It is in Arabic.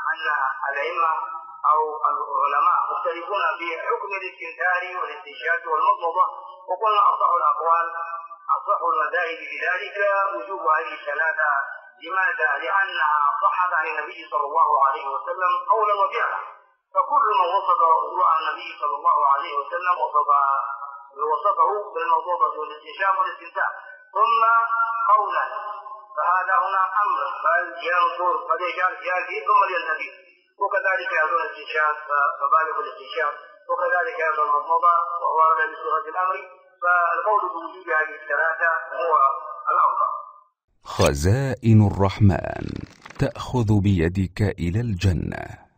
أن الأئمة أو العلماء مختلفون في حكم الاستنثار والاستنشاق والمضمضة، وقلنا أصح الأقوال أصح المذاهب بذلك وجوب هذه الثلاثة. لماذا؟ لأنها صحت عن النبي صلى الله عليه وسلم قولا وفعلا، فكل من وصف وضوء النبي صلى الله عليه وسلم وصفه بالمضمضة والاستنشاق والاستنثار. ثم قولا، فهذا هنا أمر بل ينصر قد يجعل فيه ثم يلتفت، وكذلك أيضا الاستنشاق فبالغ الاستنشاق، وكذلك أيضا المضمضة وورد بصورة الأمر، فالقول بوجود هذه الثلاثة هو الأفضل. خزائن الرحمن تأخذ بيدك إلى الجنة.